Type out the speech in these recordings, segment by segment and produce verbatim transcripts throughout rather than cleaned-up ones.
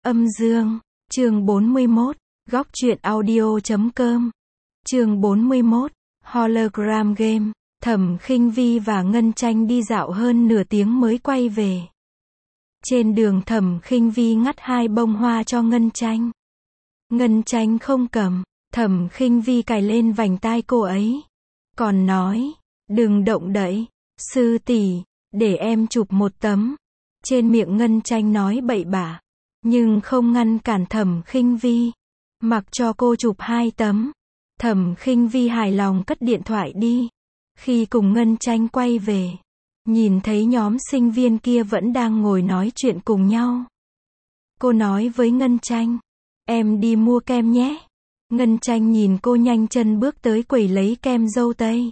Âm dương, chương bốn mươi mốt, góc truyện audio chấm com. Chương bốn mươi mốt, Hologram Game. Thẩm Khinh Vi và Ngân Tranh đi dạo hơn nửa tiếng mới quay về. Trên đường Thẩm Khinh Vi ngắt hai bông hoa cho Ngân Tranh. Ngân Tranh không cầm, Thẩm Khinh Vi cài lên vành tai cô ấy. Còn nói, đừng động đậy, sư tỷ, để em chụp một tấm. Trên miệng Ngân Tranh nói bậy bạ, nhưng không ngăn cản Thẩm Khinh Vi. Mặc cho cô chụp hai tấm. Thẩm Khinh Vi hài lòng cất điện thoại đi. Khi cùng Ngân Tranh quay về, nhìn thấy nhóm sinh viên kia vẫn đang ngồi nói chuyện cùng nhau. Cô nói với Ngân Tranh, em đi mua kem nhé. Ngân Tranh nhìn cô nhanh chân bước tới quầy lấy kem dâu tây.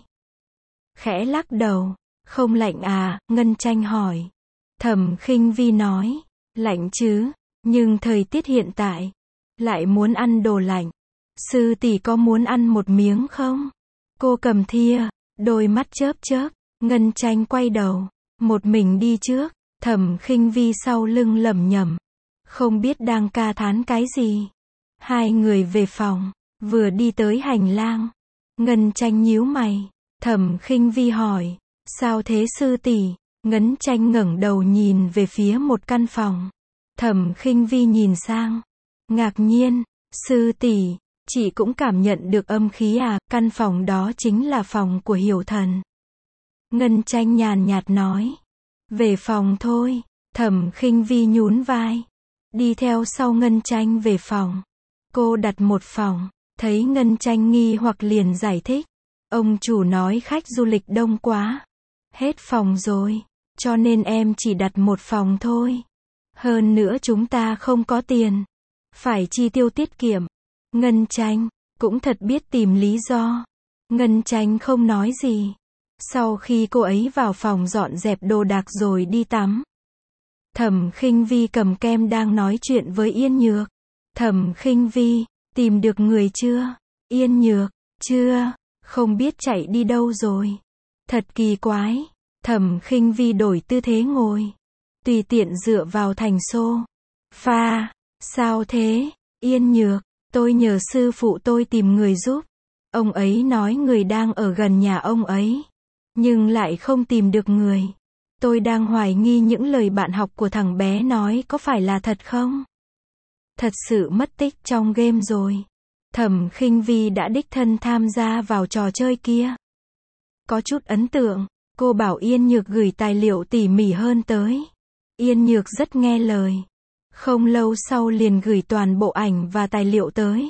Khẽ lắc đầu, không lạnh à, Ngân Tranh hỏi. Thẩm Khinh Vi nói, lạnh chứ, nhưng thời tiết hiện tại, lại muốn ăn đồ lạnh. Sư tỷ có muốn ăn một miếng không? Cô cầm thìa, đôi mắt chớp chớp. Ngân Tranh quay đầu, một mình đi trước. Thẩm Khinh Vi sau lưng lẩm nhẩm, không biết đang ca thán cái gì. Hai người về phòng, vừa đi tới hành lang, Ngân Tranh nhíu mày. Thẩm Khinh Vi hỏi, sao thế sư tỷ? Ngân Tranh ngẩng đầu nhìn về phía một căn phòng. Thẩm Khinh Vi nhìn sang, ngạc nhiên, sư tỷ, chị cũng cảm nhận được âm khí à? Căn phòng đó chính là phòng của Hiểu Thần. Ngân Tranh nhàn nhạt nói, về phòng thôi. Thẩm Khinh Vi nhún vai, đi theo sau Ngân Tranh về phòng. Cô đặt một phòng, thấy Ngân Tranh nghi hoặc liền giải thích, ông chủ nói khách du lịch đông quá, hết phòng rồi, cho nên em chỉ đặt một phòng thôi. Hơn nữa chúng ta không có tiền, phải chi tiêu tiết kiệm. Ngân Tranh cũng thật biết tìm lý do. Ngân Tranh không nói gì. Sau khi cô ấy vào phòng dọn dẹp đồ đạc rồi đi tắm, Thẩm Khinh Vi cầm kem đang nói chuyện với Yên Nhược. Thẩm Khinh Vi, tìm được người chưa? Yên Nhược, chưa, không biết chạy đi đâu rồi. Thật kỳ quái. Thẩm Khinh Vi đổi tư thế ngồi, tùy tiện dựa vào thành xô pha. Sao thế? Yên Nhược, tôi nhờ sư phụ tôi tìm người giúp. Ông ấy nói người đang ở gần nhà ông ấy, nhưng lại không tìm được người. Tôi đang hoài nghi những lời bạn học của thằng bé nói có phải là thật không? Thật sự mất tích trong game rồi. Thẩm Khinh Vi đã đích thân tham gia vào trò chơi kia. Có chút ấn tượng, cô bảo Yên Nhược gửi tài liệu tỉ mỉ hơn tới. Yên Nhược rất nghe lời. Không lâu sau liền gửi toàn bộ ảnh và tài liệu tới.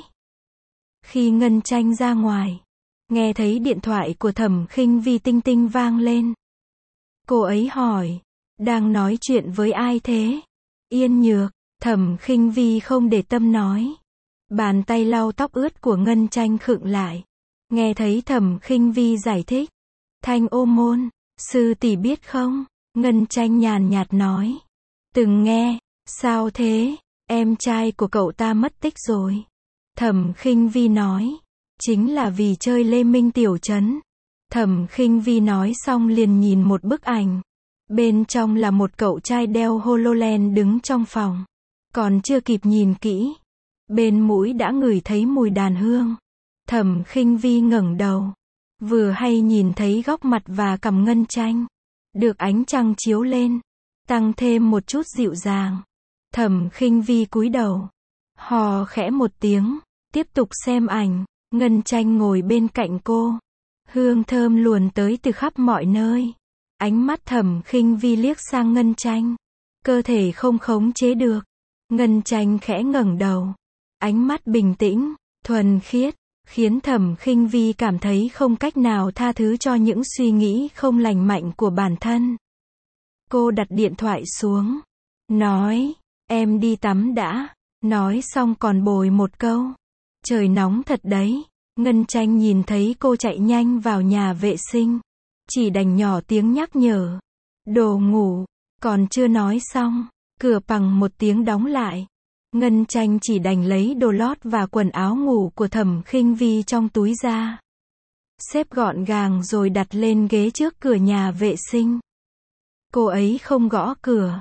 Khi Ngân Tranh ra ngoài, nghe thấy điện thoại của Thẩm Khinh Vi tinh tinh vang lên. Cô ấy hỏi, đang nói chuyện với ai thế? Yên Nhược. Thẩm Khinh Vi không để tâm nói. Bàn tay lau tóc ướt của Ngân Tranh khựng lại. Nghe thấy Thẩm Khinh Vi giải thích. Thanh Ô Môn, sư tỷ biết không? Ngân Tranh nhàn nhạt nói. Từng nghe. Sao thế? Em trai của cậu ta mất tích rồi. Thẩm Khinh Vi nói. Chính là vì chơi Lê Minh Tiểu Trấn. Thẩm Khinh Vi nói xong liền nhìn một bức ảnh. Bên trong là một cậu trai đeo HoloLens đứng trong phòng. Còn chưa kịp nhìn kỹ, bên mũi đã ngửi thấy mùi đàn hương. Thẩm Khinh Vi ngẩng đầu, vừa hay nhìn thấy góc mặt và cằm Ngân Tranh, được ánh trăng chiếu lên, tăng thêm một chút dịu dàng. Thẩm Khinh Vi cúi đầu, hò khẽ một tiếng, tiếp tục xem ảnh. Ngân Tranh ngồi bên cạnh cô, hương thơm luồn tới từ khắp mọi nơi. Ánh mắt Thẩm Khinh Vi liếc sang Ngân Tranh, cơ thể không khống chế được. Ngân Tranh khẽ ngẩng đầu, ánh mắt bình tĩnh, thuần khiết, khiến Thẩm Khinh Vi cảm thấy không cách nào tha thứ cho những suy nghĩ không lành mạnh của bản thân. Cô đặt điện thoại xuống, nói, em đi tắm đã. Nói xong còn bồi một câu, trời nóng thật đấy. Ngân Tranh nhìn thấy cô chạy nhanh vào nhà vệ sinh, chỉ đành nhỏ tiếng nhắc nhở, đồ ngủ. Còn chưa nói xong, cửa bằng một tiếng đóng lại. Ngân Tranh chỉ đành lấy đồ lót và quần áo ngủ của Thẩm Khinh Vi trong túi ra, xếp gọn gàng rồi đặt lên ghế trước cửa nhà vệ sinh. Cô ấy không gõ cửa,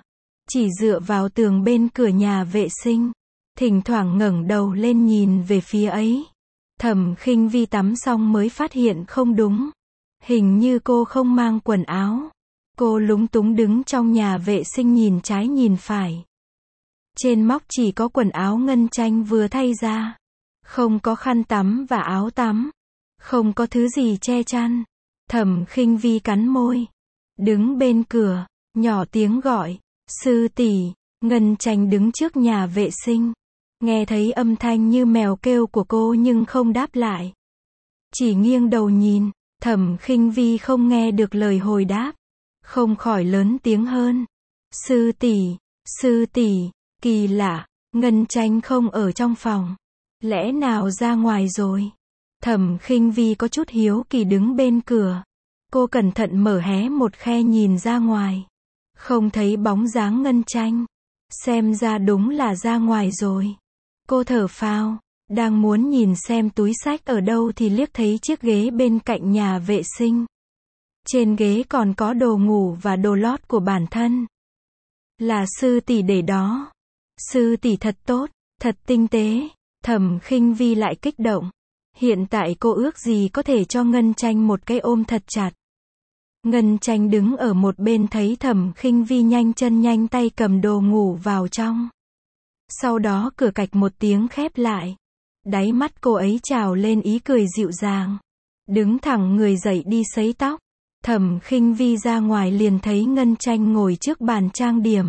chỉ dựa vào tường bên cửa nhà vệ sinh, thỉnh thoảng ngẩng đầu lên nhìn về phía ấy. Thẩm Khinh Vi tắm xong mới phát hiện không đúng. Hình như cô không mang quần áo. Cô lúng túng đứng trong nhà vệ sinh nhìn trái nhìn phải. Trên móc chỉ có quần áo Ngân Tranh vừa thay ra. Không có khăn tắm và áo tắm. Không có thứ gì che chắn. Thẩm Khinh Vi cắn môi. Đứng bên cửa, nhỏ tiếng gọi. Sư tỷ. Ngân Tranh đứng trước nhà vệ sinh. Nghe thấy âm thanh như mèo kêu của cô nhưng không đáp lại. Chỉ nghiêng đầu nhìn. Thẩm Khinh Vi không nghe được lời hồi đáp. Không khỏi lớn tiếng hơn. Sư tỷ, sư tỷ, kỳ lạ, Ngân Tranh không ở trong phòng. Lẽ nào ra ngoài rồi? Thẩm Khinh Vi có chút hiếu kỳ đứng bên cửa. Cô cẩn thận mở hé một khe nhìn ra ngoài. Không thấy bóng dáng Ngân Tranh. Xem ra đúng là ra ngoài rồi. Cô thở phào, đang muốn nhìn xem túi xách ở đâu thì liếc thấy chiếc ghế bên cạnh nhà vệ sinh. Trên ghế còn có đồ ngủ và đồ lót của bản thân. Là sư tỷ để đó. Sư tỷ thật tốt, thật tinh tế. Thẩm Khinh Vi lại kích động. Hiện tại cô ước gì có thể cho Ngân Tranh một cái ôm thật chặt. Ngân Tranh đứng ở một bên thấy Thẩm Khinh Vi nhanh chân nhanh tay cầm đồ ngủ vào trong. Sau đó cửa cạch một tiếng khép lại. Đáy mắt cô ấy trào lên ý cười dịu dàng. Đứng thẳng người dậy đi sấy tóc. Thẩm Khinh Vi ra ngoài liền thấy Ngân Tranh ngồi trước bàn trang điểm.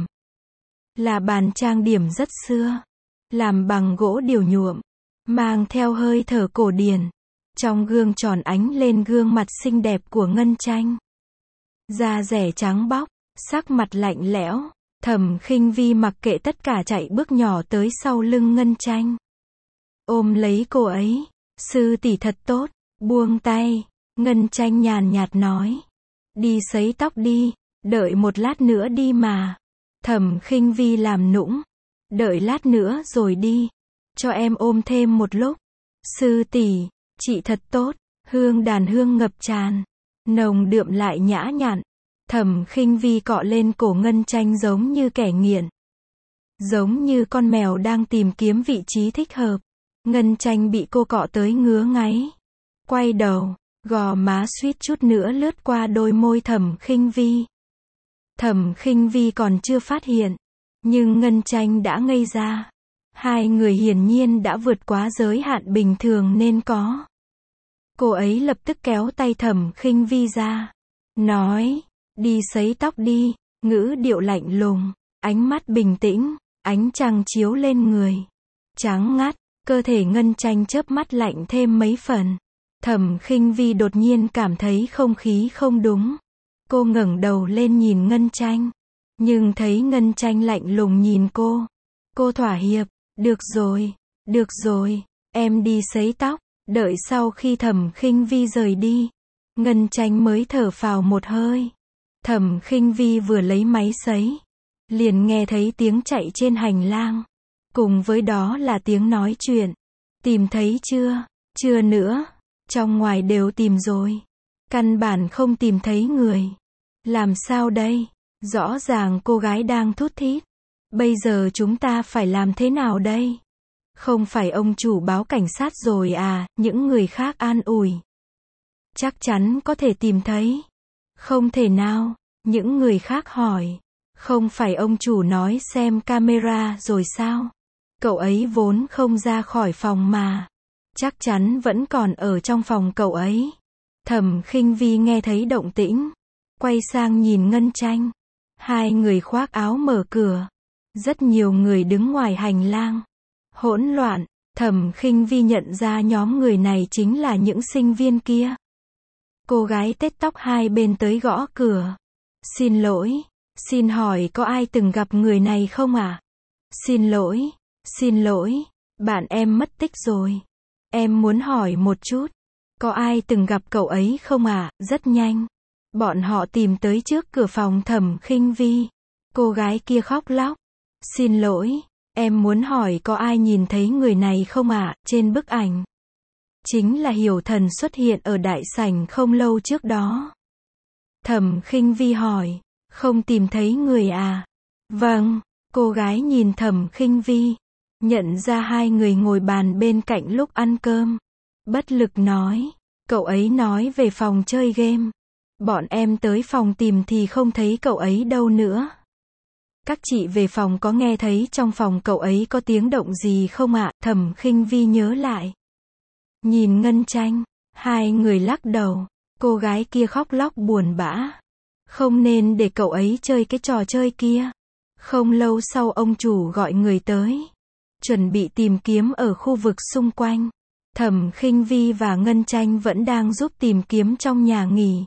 Là bàn trang điểm rất xưa. Làm bằng gỗ điều nhuộm. Mang theo hơi thở cổ điển. Trong gương tròn ánh lên gương mặt xinh đẹp của Ngân Tranh. Da dẻ trắng bóc, sắc mặt lạnh lẽo. Thẩm Khinh Vi mặc kệ tất cả chạy bước nhỏ tới sau lưng Ngân Tranh. Ôm lấy cô ấy. Sư tỷ thật tốt, buông tay. Ngân Tranh nhàn nhạt nói. Đi sấy tóc đi, đợi một lát nữa đi mà. Thẩm Khinh Vi làm nũng. Đợi lát nữa rồi đi. Cho em ôm thêm một lúc. Sư tỷ, chị thật tốt. Hương đàn hương ngập tràn. Nồng đượm lại nhã nhặn. Thẩm Khinh Vi cọ lên cổ Ngân Tranh giống như kẻ nghiện. Giống như con mèo đang tìm kiếm vị trí thích hợp. Ngân Tranh bị cô cọ tới ngứa ngáy. Quay đầu, gò má suýt chút nữa lướt qua đôi môi Thẩm Khinh Vi. Thẩm Khinh Vi còn chưa phát hiện. Nhưng Ngân Tranh đã ngây ra. Hai người hiển nhiên đã vượt quá giới hạn bình thường nên có. Cô ấy lập tức kéo tay Thẩm Khinh Vi ra. Nói, đi sấy tóc đi, ngữ điệu lạnh lùng, ánh mắt bình tĩnh, ánh trăng chiếu lên người. Trắng ngắt, cơ thể Ngân Tranh chớp mắt lạnh thêm mấy phần. Thẩm Khinh Vi đột nhiên cảm thấy không khí không đúng. Cô ngẩng đầu lên nhìn Ngân Tranh. Nhưng thấy Ngân Tranh lạnh lùng nhìn cô. Cô thỏa hiệp, được rồi, được rồi, em đi sấy tóc. Đợi sau khi Thẩm Khinh Vi rời đi, Ngân Tranh mới thở phào một hơi. Thẩm Khinh Vi vừa lấy máy sấy, liền nghe thấy tiếng chạy trên hành lang. Cùng với đó là tiếng nói chuyện. Tìm thấy chưa? Chưa nữa. Trong ngoài đều tìm rồi. Căn bản không tìm thấy người. Làm sao đây? Rõ ràng cô gái đang thút thít. Bây giờ chúng ta phải làm thế nào đây? Không phải ông chủ báo cảnh sát rồi à? Những người khác an ủi. Chắc chắn có thể tìm thấy. Không thể nào. Những người khác hỏi. Không phải ông chủ nói xem camera rồi sao? Cậu ấy vốn không ra khỏi phòng mà. Chắc chắn vẫn còn ở trong phòng cậu ấy. Thẩm Khinh Vi nghe thấy động tĩnh. Quay sang nhìn Ngân Tranh. Hai người khoác áo mở cửa. Rất nhiều người đứng ngoài hành lang. Hỗn loạn. Thẩm Khinh Vi nhận ra nhóm người này chính là những sinh viên kia. Cô gái tết tóc hai bên tới gõ cửa. Xin lỗi. Xin hỏi có ai từng gặp người này không ạ? À? Xin lỗi. Xin lỗi. Bạn em mất tích rồi. Em muốn hỏi một chút. Có ai từng gặp cậu ấy không ạ? À? Rất nhanh. Bọn họ tìm tới trước cửa phòng Thẩm Khinh Vi. Cô gái kia khóc lóc. Xin lỗi. Em muốn hỏi có ai nhìn thấy người này không ạ? À? Trên bức ảnh. Chính là Hiểu Thần xuất hiện ở đại sảnh không lâu trước đó. Thẩm Khinh Vi hỏi. Không tìm thấy người à? Vâng, cô gái nhìn Thẩm Khinh Vi, nhận ra hai người ngồi bàn bên cạnh lúc ăn cơm. Bất lực nói, cậu ấy nói về phòng chơi game. Bọn em tới phòng tìm thì không thấy cậu ấy đâu nữa. Các chị về phòng có nghe thấy trong phòng cậu ấy có tiếng động gì không ạ? Thẩm Khinh Vi nhớ lại. Nhìn Ngân Tranh, hai người lắc đầu. Cô gái kia khóc lóc buồn bã. Không nên để cậu ấy chơi cái trò chơi kia. Không lâu sau ông chủ gọi người tới. Chuẩn bị tìm kiếm ở khu vực xung quanh. Thẩm Khinh Vi và Ngân Tranh vẫn đang giúp tìm kiếm trong nhà nghỉ.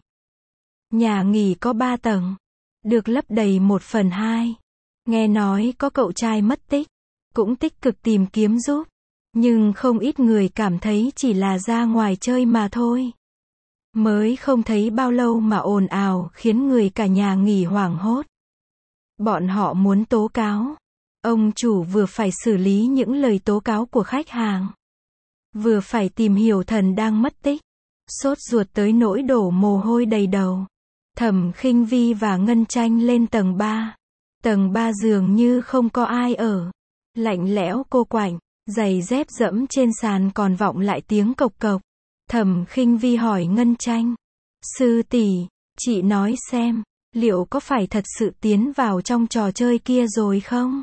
Nhà nghỉ có ba tầng. Được lấp đầy một phần hai. Nghe nói có cậu trai mất tích. Cũng tích cực tìm kiếm giúp. Nhưng không ít người cảm thấy chỉ là ra ngoài chơi mà thôi. Mới không thấy bao lâu mà ồn ào khiến người cả nhà nghỉ hoảng hốt. Bọn họ muốn tố cáo. Ông chủ vừa phải xử lý những lời tố cáo của khách hàng. Vừa phải tìm hiểu thần đang mất tích. Sốt ruột tới nỗi đổ mồ hôi đầy đầu. Thẩm Khinh Vi và Ngân Tranh lên tầng ba. Tầng ba dường như không có ai ở. Lạnh lẽo cô quạnh, giày dép dẫm trên sàn còn vọng lại tiếng cộc cộc. Thẩm Khinh Vi hỏi Ngân Tranh. Sư tỷ, chị nói xem, liệu có phải thật sự tiến vào trong trò chơi kia rồi không?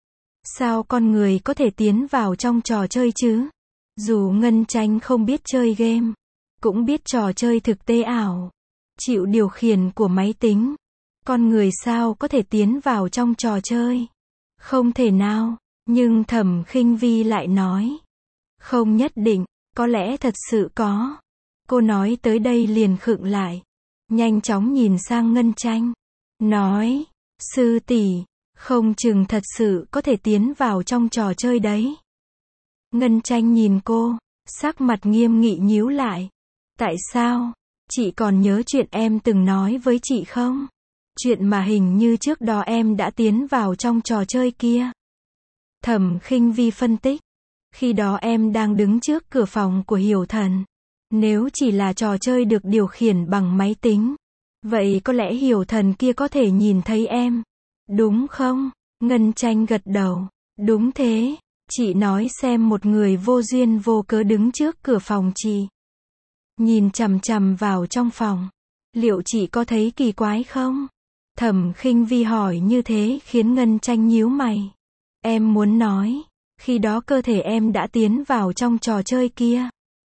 Sao con người có thể tiến vào trong trò chơi chứ? Dù Ngân Tranh không biết chơi game, cũng biết trò chơi thực tế ảo, chịu điều khiển của máy tính. Con người sao có thể tiến vào trong trò chơi? Không thể nào, nhưng Thẩm Khinh Vi lại nói. Không nhất định, có lẽ thật sự có. Cô nói tới đây liền khựng lại. Nhanh chóng nhìn sang Ngân Tranh. Nói, sư tỷ, không chừng thật sự có thể tiến vào trong trò chơi đấy. Ngân Tranh nhìn cô, sắc mặt nghiêm nghị nhíu lại. Tại sao? Chị còn nhớ chuyện em từng nói với chị không? Chuyện mà hình như trước đó em đã tiến vào trong trò chơi kia. Thẩm Khinh Vi phân tích. Khi đó em đang đứng trước cửa phòng của Hiểu Thần. Nếu chỉ là trò chơi được điều khiển bằng máy tính, vậy có lẽ Hiểu Thần kia có thể nhìn thấy em. Đúng không? Ngân Tranh gật đầu. Đúng thế. Chị nói xem, một người vô duyên vô cớ đứng trước cửa phòng chị, nhìn chằm chằm vào trong phòng. Liệu chị có thấy kỳ quái không? Thẩm Khinh Vi hỏi như thế khiến Ngân Tranh nhíu mày. Em muốn nói, khi đó cơ thể em đã tiến vào trong trò chơi kia.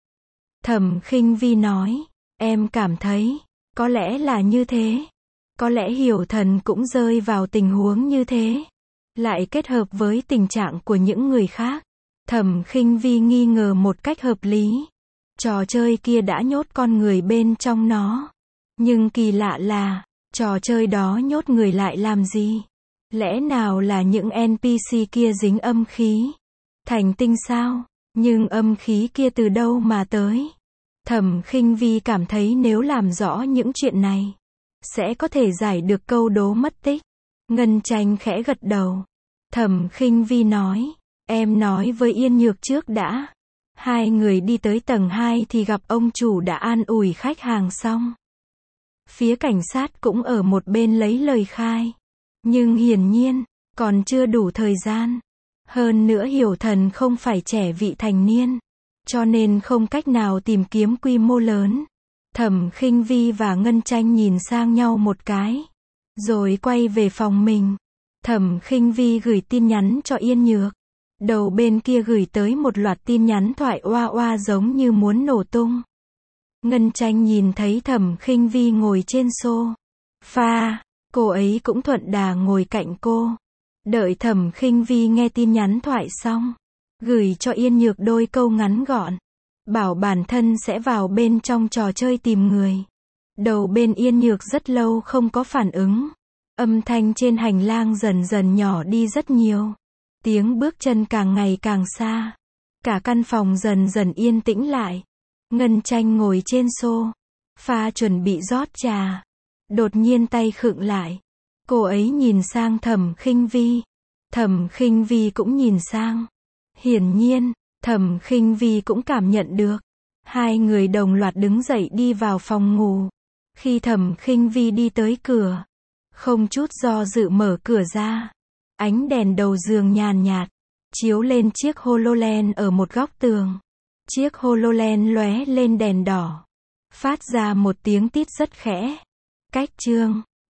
Thẩm Khinh Vi nói, em cảm thấy, có lẽ là như thế. Có lẽ Hiểu Thần cũng rơi vào tình huống như thế. Lại kết hợp với tình trạng của những người khác. Thẩm Khinh Vi nghi ngờ một cách hợp lý. Trò chơi kia đã nhốt con người bên trong nó. Nhưng kỳ lạ là, trò chơi đó nhốt người lại làm gì? Lẽ nào là những en pê xê kia dính âm khí? Thành tinh sao? Nhưng âm khí kia từ đâu mà tới? Thẩm Khinh Vi cảm thấy nếu làm rõ những chuyện này, sẽ có thể giải được câu đố mất tích. Ngân Tranh khẽ gật đầu. Thẩm Khinh Vi nói, em nói với Yên Nhược trước đã. Hai người đi tới tầng hai thì gặp ông chủ đã an ủi khách hàng xong. Phía cảnh sát cũng ở một bên lấy lời khai. Nhưng hiển nhiên, còn chưa đủ thời gian. Hơn nữa Hiểu Thần không phải trẻ vị thành niên, cho nên không cách nào tìm kiếm quy mô lớn. Thẩm Khinh Vi và Ngân Tranh nhìn sang nhau một cái, rồi quay về phòng mình. Thẩm Khinh Vi gửi tin nhắn cho Yên Nhược. Đầu bên kia gửi tới một loạt tin nhắn thoại oa oa giống như muốn nổ tung. Ngân Tranh nhìn thấy Thẩm Khinh Vi ngồi trên sofa, cô ấy cũng thuận đà ngồi cạnh cô. Đợi Thẩm Khinh Vi nghe tin nhắn thoại xong, gửi cho Yên Nhược đôi câu ngắn gọn, bảo bản thân sẽ vào bên trong trò chơi tìm người. Đầu bên Yên Nhược rất lâu không có phản ứng. Âm thanh trên hành lang dần dần nhỏ đi rất nhiều. Tiếng bước chân càng ngày càng xa. Cả căn phòng dần dần yên tĩnh lại. Ngân Tranh ngồi trên sofa chuẩn bị rót trà. Đột nhiên tay khựng lại. Cô ấy nhìn sang Thẩm Khinh Vi. Thẩm Khinh Vi cũng nhìn sang. Hiển nhiên, Thẩm Khinh Vi cũng cảm nhận được. Hai người đồng loạt đứng dậy đi vào phòng ngủ. Khi Thẩm Khinh Vi đi tới cửa, không chút do dự mở cửa ra. Ánh đèn đầu giường nhàn nhạt, chiếu lên chiếc HoloLens ở một góc tường. Chiếc HoloLens lóe lên đèn đỏ, phát ra một tiếng tít rất khẽ. Cách chương